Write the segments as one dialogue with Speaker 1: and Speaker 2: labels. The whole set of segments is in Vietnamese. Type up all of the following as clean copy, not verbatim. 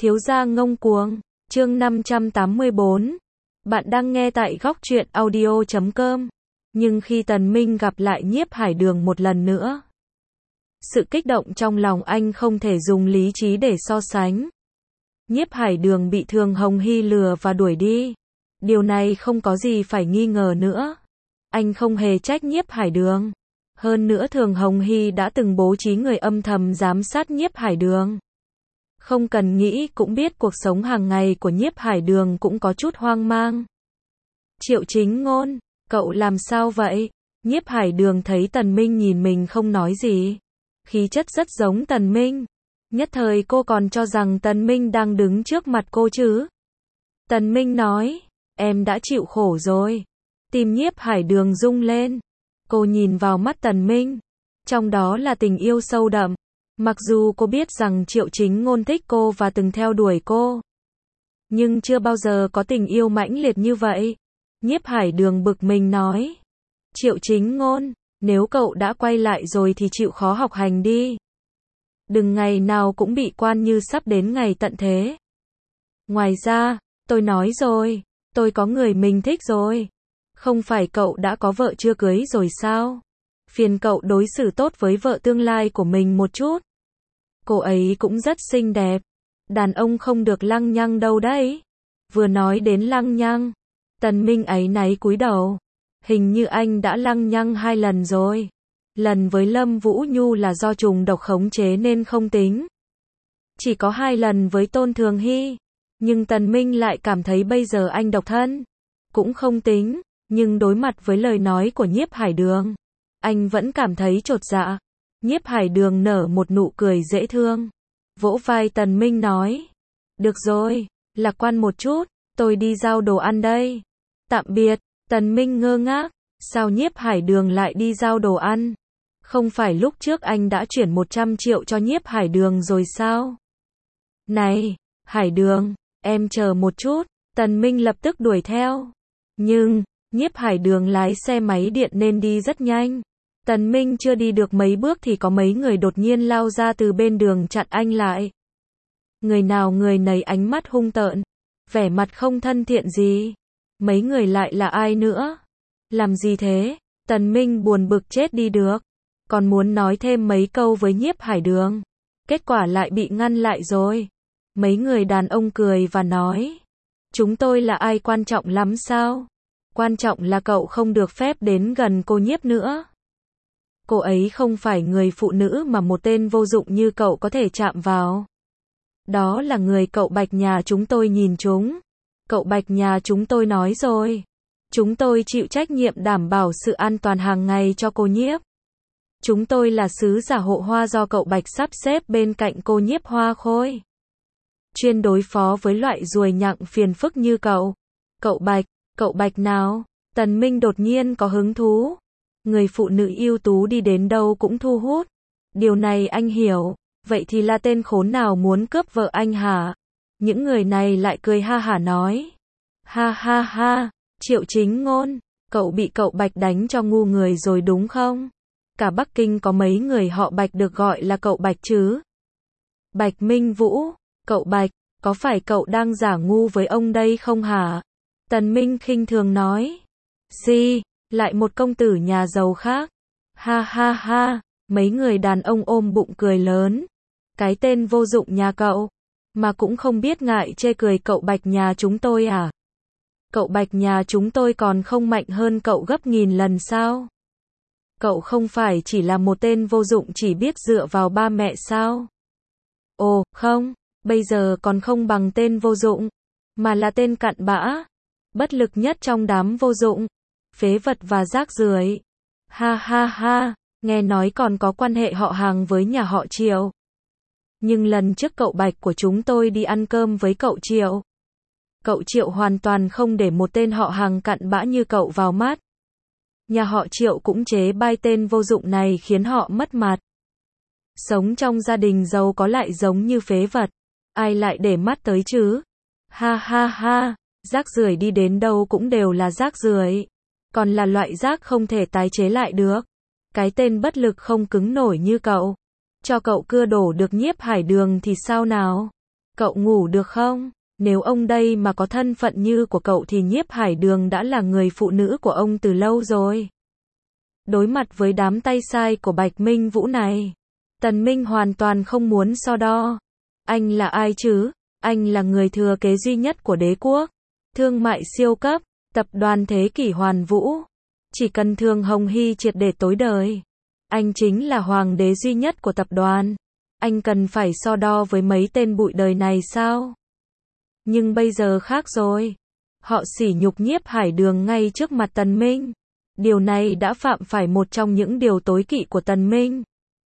Speaker 1: Thiếu gia ngông cuồng, chương 584. Bạn đang nghe tại góc truyện audio.com. Nhưng khi Tần Minh gặp lại Nhiếp Hải Đường một lần nữa, sự kích động trong lòng anh không thể dùng lý trí để so sánh. Nhiếp Hải Đường bị Thường Hồng Hy lừa và đuổi đi. Điều này không có gì phải nghi ngờ nữa. Anh không hề trách Nhiếp Hải Đường. Hơn nữa Thường Hồng Hy đã từng bố trí người âm thầm giám sát Nhiếp Hải Đường. Không cần nghĩ cũng biết cuộc sống hàng ngày của Nhiếp Hải Đường cũng có chút hoang mang. Triệu Chính Ngôn, cậu làm sao vậy? Nhiếp Hải Đường thấy Tần Minh nhìn mình không nói gì. Khí chất rất giống Tần Minh. Nhất thời cô còn cho rằng Tần Minh đang đứng trước mặt cô chứ. Tần Minh nói, em đã chịu khổ rồi. Tim Nhiếp Hải Đường rung lên. Cô nhìn vào mắt Tần Minh. Trong đó là tình yêu sâu đậm. Mặc dù cô biết rằng Triệu Chính Ngôn thích cô và từng theo đuổi cô, nhưng chưa bao giờ có tình yêu mãnh liệt như vậy. Nhiếp Hải Đường bực mình nói, Triệu Chính Ngôn, nếu cậu đã quay lại rồi thì chịu khó học hành đi. Đừng ngày nào cũng bị quan như sắp đến ngày tận thế. Ngoài ra, tôi nói rồi, tôi có người mình thích rồi. Không phải cậu đã có vợ chưa cưới rồi sao? Phiền cậu đối xử tốt với vợ tương lai của mình một chút. Cô ấy cũng rất xinh đẹp. Đàn ông không được lăng nhăng đâu đấy. Vừa nói đến lăng nhăng, Tần Minh áy náy cúi đầu. Hình như anh đã lăng nhăng 2 lần rồi. Lần với Lâm Vũ Nhu là do trùng độc khống chế nên không tính. Chỉ có 2 lần với Tôn Thường Hy. Nhưng Tần Minh lại cảm thấy bây giờ anh độc thân. Cũng không tính. Nhưng đối mặt với lời nói của Nhiếp Hải Đường, anh vẫn cảm thấy chột dạ. Nhiếp Hải Đường nở một nụ cười dễ thương. Vỗ vai Tần Minh nói. Được rồi, lạc quan một chút, tôi đi giao đồ ăn đây. Tạm biệt, Tần Minh ngơ ngác. Sao Nhiếp Hải Đường lại đi giao đồ ăn? Không phải lúc trước anh đã chuyển 100 triệu cho Nhiếp Hải Đường rồi sao? Này, Hải Đường, em chờ một chút. Tần Minh lập tức đuổi theo. Nhưng, Nhiếp Hải Đường lái xe máy điện nên đi rất nhanh. Tần Minh chưa đi được mấy bước thì có mấy người đột nhiên lao ra từ bên đường chặn anh lại. Người nào người nấy ánh mắt hung tợn, vẻ mặt không thân thiện gì. Mấy người lại là ai nữa? Làm gì thế? Tần Minh buồn bực chết đi được. Còn muốn nói thêm mấy câu với Nhiếp Hải Đường. Kết quả lại bị ngăn lại rồi. Mấy người đàn ông cười và nói. Chúng tôi là ai quan trọng lắm sao? Quan trọng là cậu không được phép đến gần cô Nhiếp nữa. Cô ấy không phải người phụ nữ mà một tên vô dụng như cậu có thể chạm vào. Đó là người cậu Bạch nhà chúng tôi nhìn chúng. Cậu Bạch nhà chúng tôi nói rồi. Chúng tôi chịu trách nhiệm đảm bảo sự an toàn hàng ngày cho cô Nhiếp. Chúng tôi là sứ giả hộ hoa do cậu Bạch sắp xếp bên cạnh cô Nhiếp Hoa Khôi. Chuyên đối phó với loại ruồi nhặng phiền phức như cậu. Cậu Bạch nào? Tần Minh đột nhiên có hứng thú. Người phụ nữ ưu tú đi đến đâu cũng thu hút. Điều này anh hiểu. Vậy thì là tên khốn nào muốn cướp vợ anh hả? Những người này lại cười ha hả nói. Ha ha ha, Triệu Chính Ngôn, cậu bị cậu Bạch đánh cho ngu người rồi đúng không? Cả Bắc Kinh có mấy người họ Bạch được gọi là cậu Bạch chứ? Bạch Minh Vũ, cậu Bạch, có phải cậu đang giả ngu với ông đây không hả? Tần Minh khinh thường nói. Gì? Lại một công tử nhà giàu khác. Ha ha ha, mấy người đàn ông ôm bụng cười lớn. Cái tên vô dụng nhà cậu, mà cũng không biết ngại chê cười cậu Bạch nhà chúng tôi à? Cậu Bạch nhà chúng tôi còn không mạnh hơn cậu gấp nghìn lần sao? Cậu không phải chỉ là một tên vô dụng chỉ biết dựa vào ba mẹ sao? Ồ, không, bây giờ còn không bằng tên vô dụng, mà là tên cặn bã, bất lực nhất trong đám vô dụng, phế vật và rác rưởi. Ha ha ha, nghe nói còn có quan hệ họ hàng với nhà họ Triệu. Nhưng lần trước cậu Bạch của chúng tôi đi ăn cơm với cậu Triệu hoàn toàn không để một tên họ hàng cặn bã như cậu vào mắt. Nhà họ Triệu cũng chế bai tên vô dụng này khiến họ mất mặt. Sống trong gia đình giàu có lại giống như phế vật. Ai lại để mắt tới chứ? Ha ha ha, rác rưởi đi đến đâu cũng đều là rác rưởi. Còn là loại rác không thể tái chế lại được. Cái tên bất lực không cứng nổi như cậu. Cho cậu cưa đổ được Nhiếp Hải Đường thì sao nào? cậu ngủ được không? Nếu ông đây mà có thân phận như của cậu thì Nhiếp Hải Đường đã là người phụ nữ của ông từ lâu rồi. Đối mặt với đám tay sai của Bạch Minh Vũ này, Tần Minh hoàn toàn không muốn so đo. Anh là ai chứ? Anh là người thừa kế duy nhất của đế quốc, thương mại siêu cấp, tập đoàn thế kỷ hoàn vũ. Chỉ cần Thường Hồng Hy triệt để tối đời, anh chính là hoàng đế duy nhất của tập đoàn. Anh cần phải so đo với mấy tên bụi đời này sao? Nhưng bây giờ khác rồi. Họ sỉ nhục Nhiếp Hải Đường ngay trước mặt Tần Minh. Điều này đã phạm phải một trong những điều tối kỵ của Tần Minh.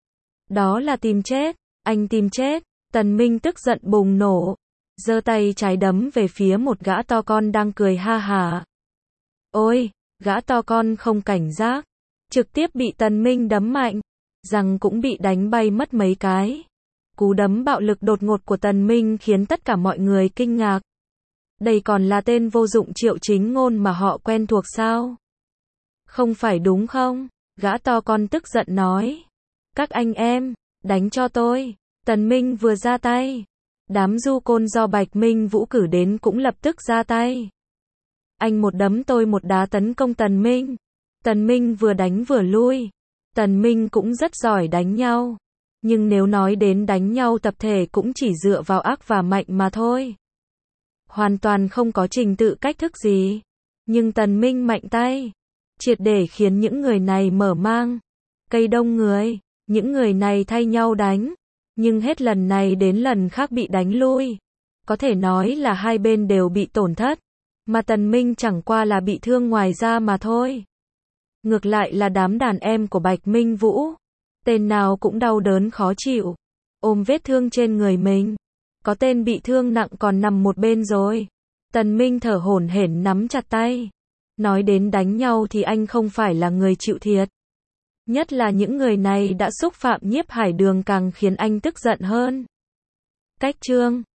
Speaker 1: Đó là tìm chết. Anh tìm chết. Tần Minh tức giận bùng nổ, giơ tay trái đấm về phía một gã to con đang cười ha hả. Ôi, gã to con không cảnh giác, trực tiếp bị Tần Minh đấm mạnh, răng cũng bị đánh bay mất mấy cái. Cú đấm bạo lực đột ngột của Tần Minh khiến tất cả mọi người kinh ngạc. Đây còn là tên vô dụng Triệu Chính Ngôn mà họ quen thuộc sao? Không phải đúng không? Gã to con tức giận nói. Các anh em, đánh cho tôi. Tần Minh vừa ra tay, đám du côn do Bạch Minh Vũ cử đến cũng lập tức ra tay. Anh một đấm tôi một đá tấn công Tần Minh. Tần Minh vừa đánh vừa lui. Tần Minh cũng rất giỏi đánh nhau. Nhưng nếu nói đến đánh nhau tập thể cũng chỉ dựa vào ác và mạnh mà thôi. Hoàn toàn không có trình tự cách thức gì. Nhưng Tần Minh mạnh tay, triệt để khiến những người này mở mang. Cây đông người, những người này thay nhau đánh. Nhưng hết lần này đến lần khác bị đánh lui. Có thể nói là hai bên đều bị tổn thất. Mà Tần Minh chẳng qua là bị thương ngoài da mà thôi. Ngược lại là đám đàn em của Bạch Minh Vũ. Tên nào cũng đau đớn khó chịu. Ôm vết thương trên người mình. Có tên bị thương nặng còn nằm một bên rồi. Tần Minh thở hổn hển nắm chặt tay. Nói đến đánh nhau thì anh không phải là người chịu thiệt. Nhất là những người này đã xúc phạm Nhiếp Hải Đường càng khiến anh tức giận hơn. Cách chương